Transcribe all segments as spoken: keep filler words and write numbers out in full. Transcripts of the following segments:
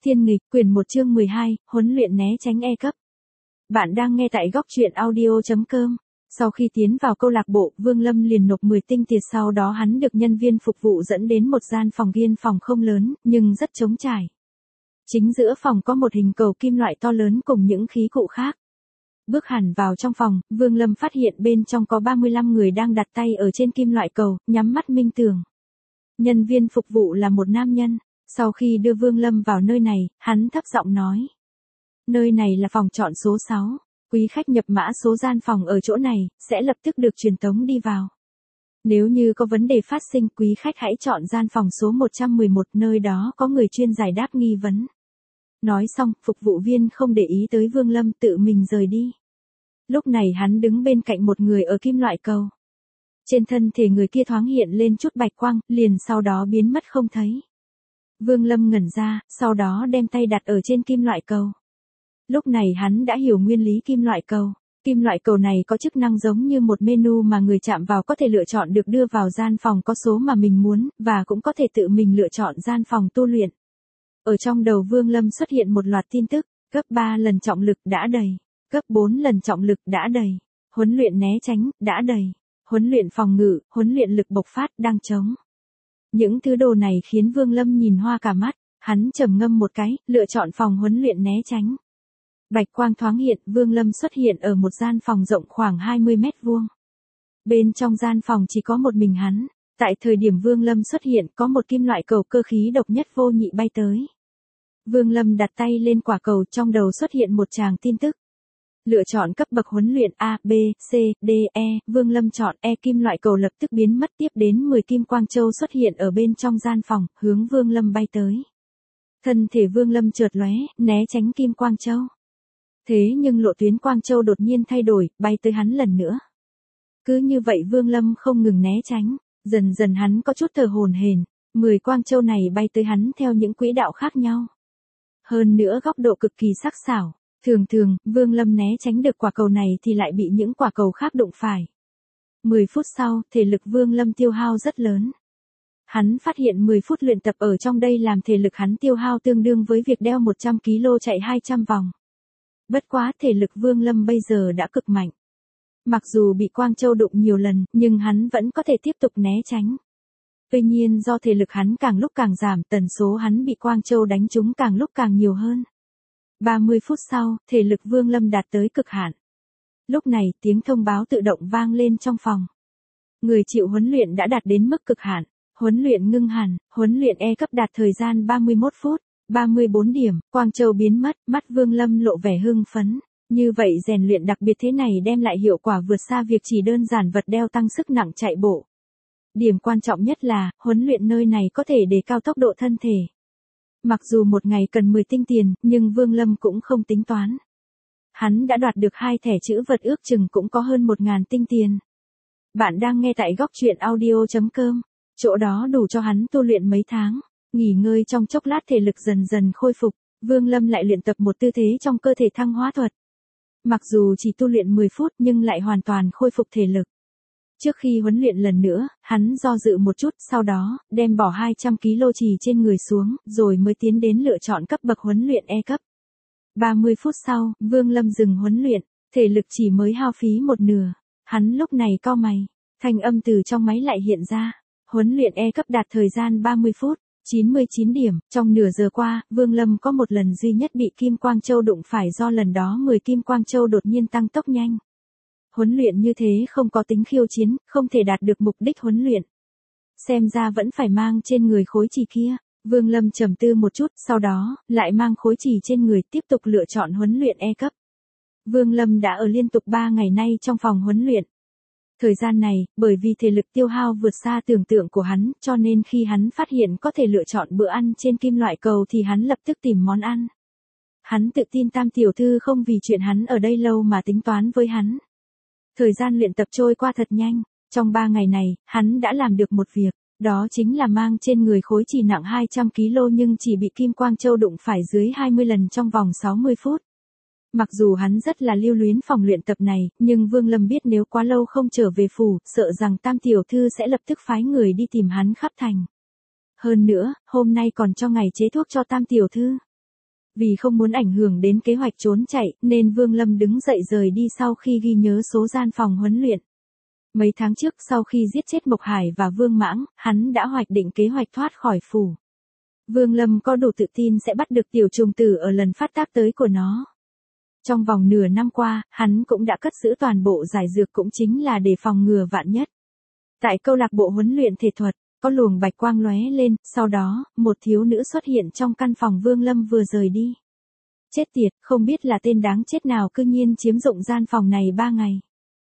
Thiên nghịch, quyển một chương mười hai, huấn luyện né tránh E cấp. Bạn đang nghe tại góc truyện audio chấm com. Sau khi tiến vào câu lạc bộ, Vương Lâm liền nộp mười tinh tiền, sau đó hắn được nhân viên phục vụ dẫn đến một gian phòng riêng, phòng không lớn, nhưng rất trống trải. Chính giữa phòng có một hình cầu kim loại to lớn cùng những khí cụ khác. Bước hẳn vào trong phòng, Vương Lâm phát hiện bên trong có ba mươi lăm người đang đặt tay ở trên kim loại cầu, nhắm mắt minh tưởng. Nhân viên phục vụ là một nam nhân. Sau khi đưa Vương Lâm vào nơi này, hắn thấp giọng nói. Nơi này là phòng chọn số sáu. Quý khách nhập mã số gian phòng ở chỗ này, sẽ lập tức được truyền tống đi vào. Nếu như có vấn đề phát sinh, quý khách hãy chọn gian phòng số một trăm mười một, nơi đó có người chuyên giải đáp nghi vấn. Nói xong, phục vụ viên không để ý tới Vương Lâm, tự mình rời đi. Lúc này hắn đứng bên cạnh một người ở kim loại cầu. Trên thân thể người kia thoáng hiện lên chút bạch quang, liền sau đó biến mất không thấy. Vương Lâm ngẩn ra, sau đó đem tay đặt ở trên kim loại cầu. Lúc này hắn đã hiểu nguyên lý kim loại cầu. Kim loại cầu này có chức năng giống như một menu mà người chạm vào có thể lựa chọn được đưa vào gian phòng có số mà mình muốn, và cũng có thể tự mình lựa chọn gian phòng tu luyện. Ở trong đầu Vương Lâm xuất hiện một loạt tin tức, cấp ba lần trọng lực đã đầy, cấp bốn lần trọng lực đã đầy, huấn luyện né tránh, đã đầy, huấn luyện phòng ngự, huấn luyện lực bộc phát, đang trống. Những thứ đồ này khiến Vương Lâm nhìn hoa cả mắt, hắn trầm ngâm một cái, lựa chọn phòng huấn luyện né tránh. Bạch quang thoáng hiện, Vương Lâm xuất hiện ở một gian phòng rộng khoảng hai mươi mét vuông. Bên trong gian phòng chỉ có một mình hắn. Tại thời điểm Vương Lâm xuất hiện, có một kim loại cầu cơ khí độc nhất vô nhị bay tới. Vương Lâm đặt tay lên quả cầu, trong đầu xuất hiện một tràng tin tức. Lựa chọn cấp bậc huấn luyện A, B, C, D, E, Vương Lâm chọn E, kim loại cầu lập tức biến mất, tiếp đến mười kim quang châu xuất hiện ở bên trong gian phòng, hướng Vương Lâm bay tới. Thân thể Vương Lâm chợt lóe, né tránh kim quang châu. Thế nhưng lộ tuyến quang châu đột nhiên thay đổi, bay tới hắn lần nữa. Cứ như vậy Vương Lâm không ngừng né tránh, dần dần hắn có chút thở hổn hển, mười quang châu này bay tới hắn theo những quỹ đạo khác nhau. Hơn nữa góc độ cực kỳ sắc sảo. Thường thường, Vương Lâm né tránh được quả cầu này thì lại bị những quả cầu khác đụng phải. mười phút sau, thể lực Vương Lâm tiêu hao rất lớn. Hắn phát hiện mười phút luyện tập ở trong đây làm thể lực hắn tiêu hao tương đương với việc đeo một trăm ki lô chạy hai trăm vòng. Bất quá thể lực Vương Lâm bây giờ đã cực mạnh. Mặc dù bị quang châu đụng nhiều lần, nhưng hắn vẫn có thể tiếp tục né tránh. Tuy nhiên do thể lực hắn càng lúc càng giảm, tần số hắn bị quang châu đánh trúng càng lúc càng nhiều hơn. ba mươi phút sau, thể lực Vương Lâm đạt tới cực hạn. Lúc này, tiếng thông báo tự động vang lên trong phòng. Người chịu huấn luyện đã đạt đến mức cực hạn. Huấn luyện ngưng hẳn, huấn luyện E cấp đạt thời gian ba mươi mốt phút, ba mươi bốn điểm, quang châu biến mất, mắt Vương Lâm lộ vẻ hưng phấn. Như vậy rèn luyện đặc biệt thế này đem lại hiệu quả vượt xa việc chỉ đơn giản vật đeo tăng sức nặng chạy bộ. Điểm quan trọng nhất là, huấn luyện nơi này có thể đề cao tốc độ thân thể. Mặc dù một ngày cần mười tinh tiền, nhưng Vương Lâm cũng không tính toán. Hắn đã đoạt được hai thẻ chữ vật ước chừng cũng có hơn một ngàn tinh tiền. Bạn đang nghe tại góc truyện audio chấm com, chỗ đó đủ cho hắn tu luyện mấy tháng. Nghỉ ngơi trong chốc lát thể lực dần dần khôi phục, Vương Lâm lại luyện tập một tư thế trong cơ thể thăng hóa thuật. Mặc dù chỉ tu luyện mười phút nhưng lại hoàn toàn khôi phục thể lực. Trước khi huấn luyện lần nữa, hắn do dự một chút, sau đó, đem bỏ hai trăm ki lô chì trên người xuống, rồi mới tiến đến lựa chọn cấp bậc huấn luyện E cấp. ba mươi phút sau, Vương Lâm dừng huấn luyện, thể lực chỉ mới hao phí một nửa. Hắn lúc này cau mày, thanh âm từ trong máy lại hiện ra. Huấn luyện E cấp đạt thời gian ba mươi phút, chín mươi chín điểm, trong nửa giờ qua, Vương Lâm có một lần duy nhất bị kim quang châu đụng phải, do lần đó mười kim quang châu đột nhiên tăng tốc nhanh. Huấn luyện như thế không có tính khiêu chiến, không thể đạt được mục đích huấn luyện. Xem ra vẫn phải mang trên người khối chì kia. Vương Lâm trầm tư một chút, sau đó, lại mang khối chì trên người, tiếp tục lựa chọn huấn luyện E cấp. Vương Lâm đã ở liên tục ba ngày nay trong phòng huấn luyện. Thời gian này, bởi vì thể lực tiêu hao vượt xa tưởng tượng của hắn, cho nên khi hắn phát hiện có thể lựa chọn bữa ăn trên kim loại cầu thì hắn lập tức tìm món ăn. Hắn tự tin Tam tiểu thư không vì chuyện hắn ở đây lâu mà tính toán với hắn. Thời gian luyện tập trôi qua thật nhanh, trong ba ngày này, hắn đã làm được một việc, đó chính là mang trên người khối chì nặng hai trăm ki lô nhưng chỉ bị kim quang châu đụng phải dưới hai mươi lần trong vòng sáu mươi phút. Mặc dù hắn rất là lưu luyến phòng luyện tập này, nhưng Vương Lâm biết nếu quá lâu không trở về phủ, sợ rằng Tam tiểu thư sẽ lập tức phái người đi tìm hắn khắp thành. Hơn nữa, hôm nay còn cho ngày chế thuốc cho Tam tiểu thư. Vì không muốn ảnh hưởng đến kế hoạch trốn chạy, nên Vương Lâm đứng dậy rời đi sau khi ghi nhớ số gian phòng huấn luyện. Mấy tháng trước sau khi giết chết Mộc Hải và Vương Mãng, hắn đã hoạch định kế hoạch thoát khỏi phủ. Vương Lâm có đủ tự tin sẽ bắt được tiểu trùng tử ở lần phát tác tới của nó. Trong vòng nửa năm qua, hắn cũng đã cất giữ toàn bộ giải dược cũng chính là để phòng ngừa vạn nhất. Tại câu lạc bộ huấn luyện thể thuật, có luồng bạch quang lóe lên, sau đó, một thiếu nữ xuất hiện trong căn phòng Vương Lâm vừa rời đi. Chết tiệt, không biết là tên đáng chết nào cư nhiên chiếm dụng gian phòng này ba ngày.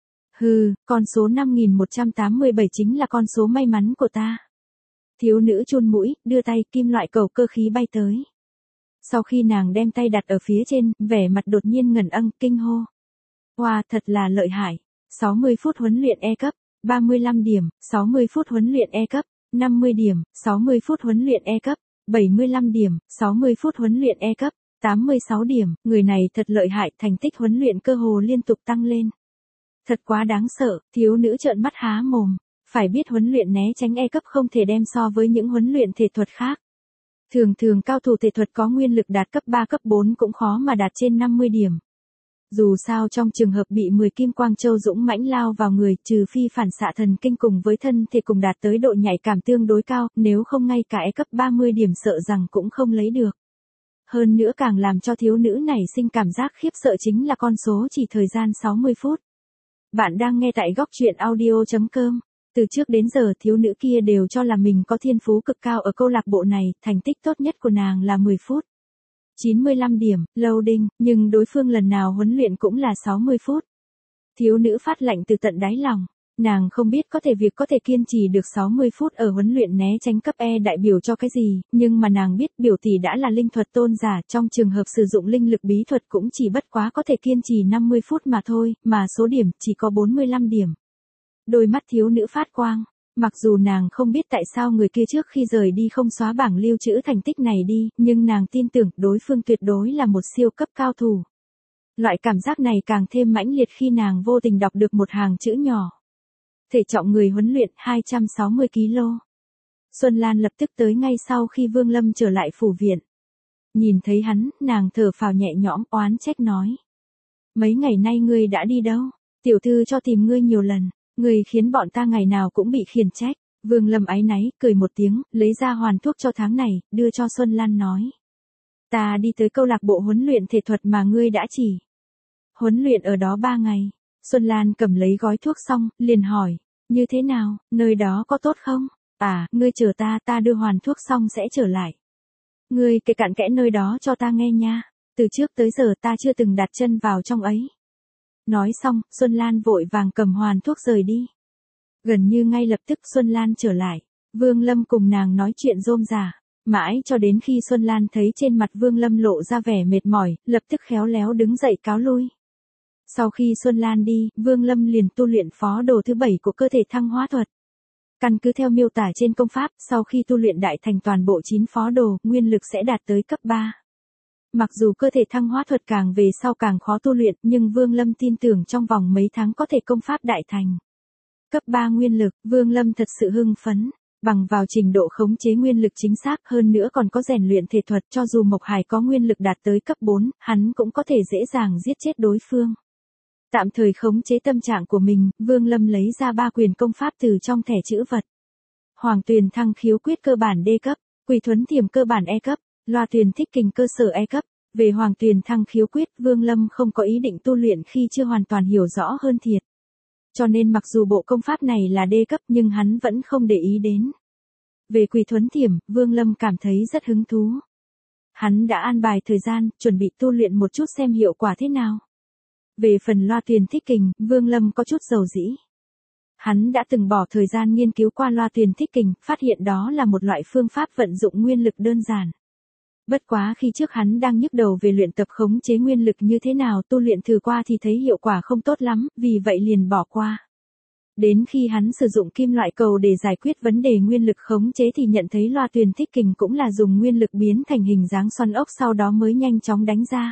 Hừ, con số năm nghìn một trăm tám mươi bảy chính là con số may mắn của ta. Thiếu nữ chun mũi, đưa tay, kim loại cầu cơ khí bay tới. Sau khi nàng đem tay đặt ở phía trên, vẻ mặt đột nhiên ngẩn âng, kinh hô. Wow, thật là lợi hại. sáu mươi phút huấn luyện E cấp, ba mươi lăm điểm, sáu mươi phút huấn luyện E cấp, năm mươi điểm, sáu mươi phút huấn luyện E cấp, bảy mươi lăm điểm, sáu mươi phút huấn luyện E cấp, tám mươi sáu điểm, người này thật lợi hại, thành tích huấn luyện cơ hồ liên tục tăng lên. Thật quá đáng sợ, thiếu nữ trợn mắt há mồm, phải biết huấn luyện né tránh E cấp không thể đem so với những huấn luyện thể thuật khác. Thường thường cao thủ thể thuật có nguyên lực đạt cấp ba cấp bốn cũng khó mà đạt trên năm mươi điểm. Dù sao trong trường hợp bị mười kim quang châu dũng mãnh lao vào người, trừ phi phản xạ thần kinh cùng với thân thể cùng đạt tới độ nhạy cảm tương đối cao, nếu không ngay cả E cấp ba mươi điểm sợ rằng cũng không lấy được. Hơn nữa càng làm cho thiếu nữ này sinh cảm giác khiếp sợ chính là con số chỉ thời gian sáu mươi phút. Bạn đang nghe tại góc truyện audio chấm com. Từ trước đến giờ thiếu nữ kia đều cho là mình có thiên phú cực cao ở câu lạc bộ này, thành tích tốt nhất của nàng là mười phút. chín mươi lăm điểm, loading, nhưng đối phương lần nào huấn luyện cũng là sáu mươi phút. Thiếu nữ phát lạnh từ tận đáy lòng. Nàng không biết có thể việc có thể kiên trì được sáu mươi phút ở huấn luyện né tránh cấp E đại biểu cho cái gì, nhưng mà nàng biết biểu tỷ đã là linh thuật tôn giả, trong trường hợp sử dụng linh lực bí thuật cũng chỉ bất quá có thể kiên trì năm mươi phút mà thôi, mà số điểm chỉ có bốn mươi lăm điểm. Đôi mắt thiếu nữ phát quang, mặc dù nàng không biết tại sao người kia trước khi rời đi không xóa bảng lưu trữ thành tích này đi, nhưng nàng tin tưởng đối phương tuyệt đối là một siêu cấp cao thủ. Loại cảm giác này càng thêm mãnh liệt khi nàng vô tình đọc được một hàng chữ nhỏ. Thể trọng người huấn luyện hai trăm sáu mươi ki lô gam. Xuân Lan lập tức tới ngay sau khi Vương Lâm trở lại phủ viện. Nhìn thấy hắn, nàng thở phào nhẹ nhõm oán trách nói. Mấy ngày nay ngươi đã đi đâu? Tiểu thư cho tìm ngươi nhiều lần, ngươi khiến bọn ta ngày nào cũng bị khiển trách. Vương Lâm áy náy, cười một tiếng, lấy ra hoàn thuốc cho tháng này, đưa cho Xuân Lan nói. Ta đi tới câu lạc bộ huấn luyện thể thuật mà ngươi đã chỉ. Huấn luyện ở đó ba ngày. Xuân Lan cầm lấy gói thuốc xong, liền hỏi, như thế nào, nơi đó có tốt không? À, ngươi chờ ta, ta đưa hoàn thuốc xong sẽ trở lại. Ngươi kể cặn kẽ nơi đó cho ta nghe nha, từ trước tới giờ ta chưa từng đặt chân vào trong ấy. Nói xong, Xuân Lan vội vàng cầm hoàn thuốc rời đi. Gần như ngay lập tức Xuân Lan trở lại, Vương Lâm cùng nàng nói chuyện rôm rả, mãi cho đến khi Xuân Lan thấy trên mặt Vương Lâm lộ ra vẻ mệt mỏi, lập tức khéo léo đứng dậy cáo lui. Sau khi Xuân Lan đi, Vương Lâm liền tu luyện phó đồ thứ bảy của cơ thể thăng hóa thuật. Căn cứ theo miêu tả trên công pháp, sau khi tu luyện đại thành toàn bộ chín phó đồ, nguyên lực sẽ đạt tới cấp ba. Mặc dù cơ thể thăng hóa thuật càng về sau càng khó tu luyện, nhưng Vương Lâm tin tưởng trong vòng mấy tháng có thể công pháp đại thành. Cấp ba nguyên lực, Vương Lâm thật sự hưng phấn. Bằng vào trình độ khống chế nguyên lực chính xác hơn nữa còn có rèn luyện thể thuật, cho dù Mộc Hải có nguyên lực đạt tới cấp bốn, hắn cũng có thể dễ dàng giết chết đối phương. Tạm thời khống chế tâm trạng của mình, Vương Lâm lấy ra ba quyền công pháp từ trong thẻ chữ vật. Hoàng Tuyền Thăng Khiếu Quyết cơ bản D cấp, Quỷ Thuấn Thiểm cơ bản E cấp, Loa Tuyền Thích Kình cơ sở E cấp. Về Hoàng Tuyền Thăng Khiếu Quyết, Vương Lâm không có ý định tu luyện khi chưa hoàn toàn hiểu rõ hơn thiệt. Cho nên mặc dù bộ công pháp này là D cấp nhưng hắn vẫn không để ý đến. Về Quỷ Thuấn Thiểm, Vương Lâm cảm thấy rất hứng thú. Hắn đã an bài thời gian, chuẩn bị tu luyện một chút xem hiệu quả thế nào. Về phần Loa Tuyền Thích Kình, Vương Lâm có chút dầu dĩ. Hắn đã từng bỏ thời gian nghiên cứu qua Loa Tuyền Thích Kình, phát hiện đó là một loại phương pháp vận dụng nguyên lực đơn giản. Bất quá khi trước hắn đang nhức đầu về luyện tập khống chế nguyên lực như thế nào, tu luyện thử qua thì thấy hiệu quả không tốt lắm, vì vậy liền bỏ qua. Đến khi hắn sử dụng kim loại cầu để giải quyết vấn đề nguyên lực khống chế thì nhận thấy Loa Tuyền Thích Kình cũng là dùng nguyên lực biến thành hình dáng xoắn ốc sau đó mới nhanh chóng đánh ra.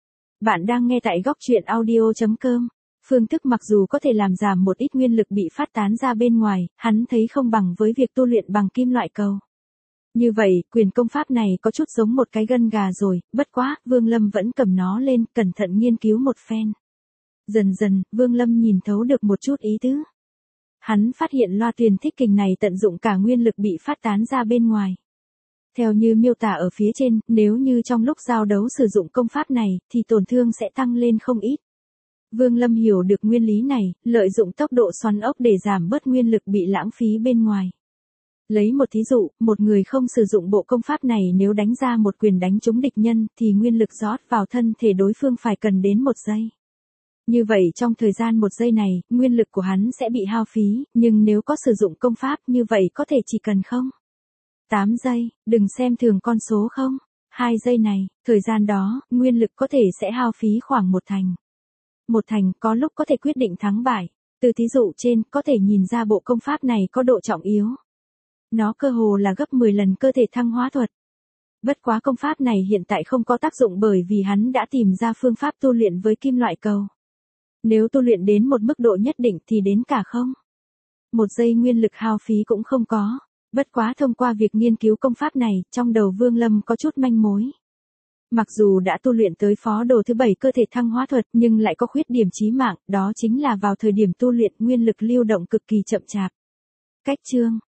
Bạn đang nghe tại góc truyện audio chấm com. Phương thức mặc dù có thể làm giảm một ít nguyên lực bị phát tán ra bên ngoài, hắn thấy không bằng với việc tu luyện bằng kim loại cầu. Như vậy, quyền công pháp này có chút giống một cái gân gà rồi, bất quá, Vương Lâm vẫn cầm nó lên, cẩn thận nghiên cứu một phen. Dần dần, Vương Lâm nhìn thấu được một chút ý tứ. Hắn phát hiện loa tuyền thích kình này tận dụng cả nguyên lực bị phát tán ra bên ngoài. Theo như miêu tả ở phía trên, nếu như trong lúc giao đấu sử dụng công pháp này, thì tổn thương sẽ tăng lên không ít. Vương Lâm hiểu được nguyên lý này, lợi dụng tốc độ xoắn ốc để giảm bớt nguyên lực bị lãng phí bên ngoài. Lấy một thí dụ, một người không sử dụng bộ công pháp này nếu đánh ra một quyền đánh trúng địch nhân thì nguyên lực rót vào thân thể đối phương phải cần đến một giây. Như vậy trong thời gian một giây này, nguyên lực của hắn sẽ bị hao phí, nhưng nếu có sử dụng công pháp như vậy có thể chỉ cần không. tám giây, đừng xem thường con số không. hai giây này, thời gian đó, nguyên lực có thể sẽ hao phí khoảng một thành. Một thành có lúc có thể quyết định thắng bại. Từ thí dụ trên, có thể nhìn ra bộ công pháp này có độ trọng yếu. Nó cơ hồ là gấp mười lần cơ thể thăng hóa thuật. Bất quá công pháp này hiện tại không có tác dụng bởi vì hắn đã tìm ra phương pháp tu luyện với kim loại cầu. Nếu tu luyện đến một mức độ nhất định thì đến cả không. Một giây nguyên lực hao phí cũng không có. Bất quá thông qua việc nghiên cứu công pháp này, trong đầu Vương Lâm có chút manh mối. Mặc dù đã tu luyện tới phó đồ thứ bảy cơ thể thăng hóa thuật nhưng lại có khuyết điểm chí mạng, đó chính là vào thời điểm tu luyện nguyên lực lưu động cực kỳ chậm chạp. Cách chương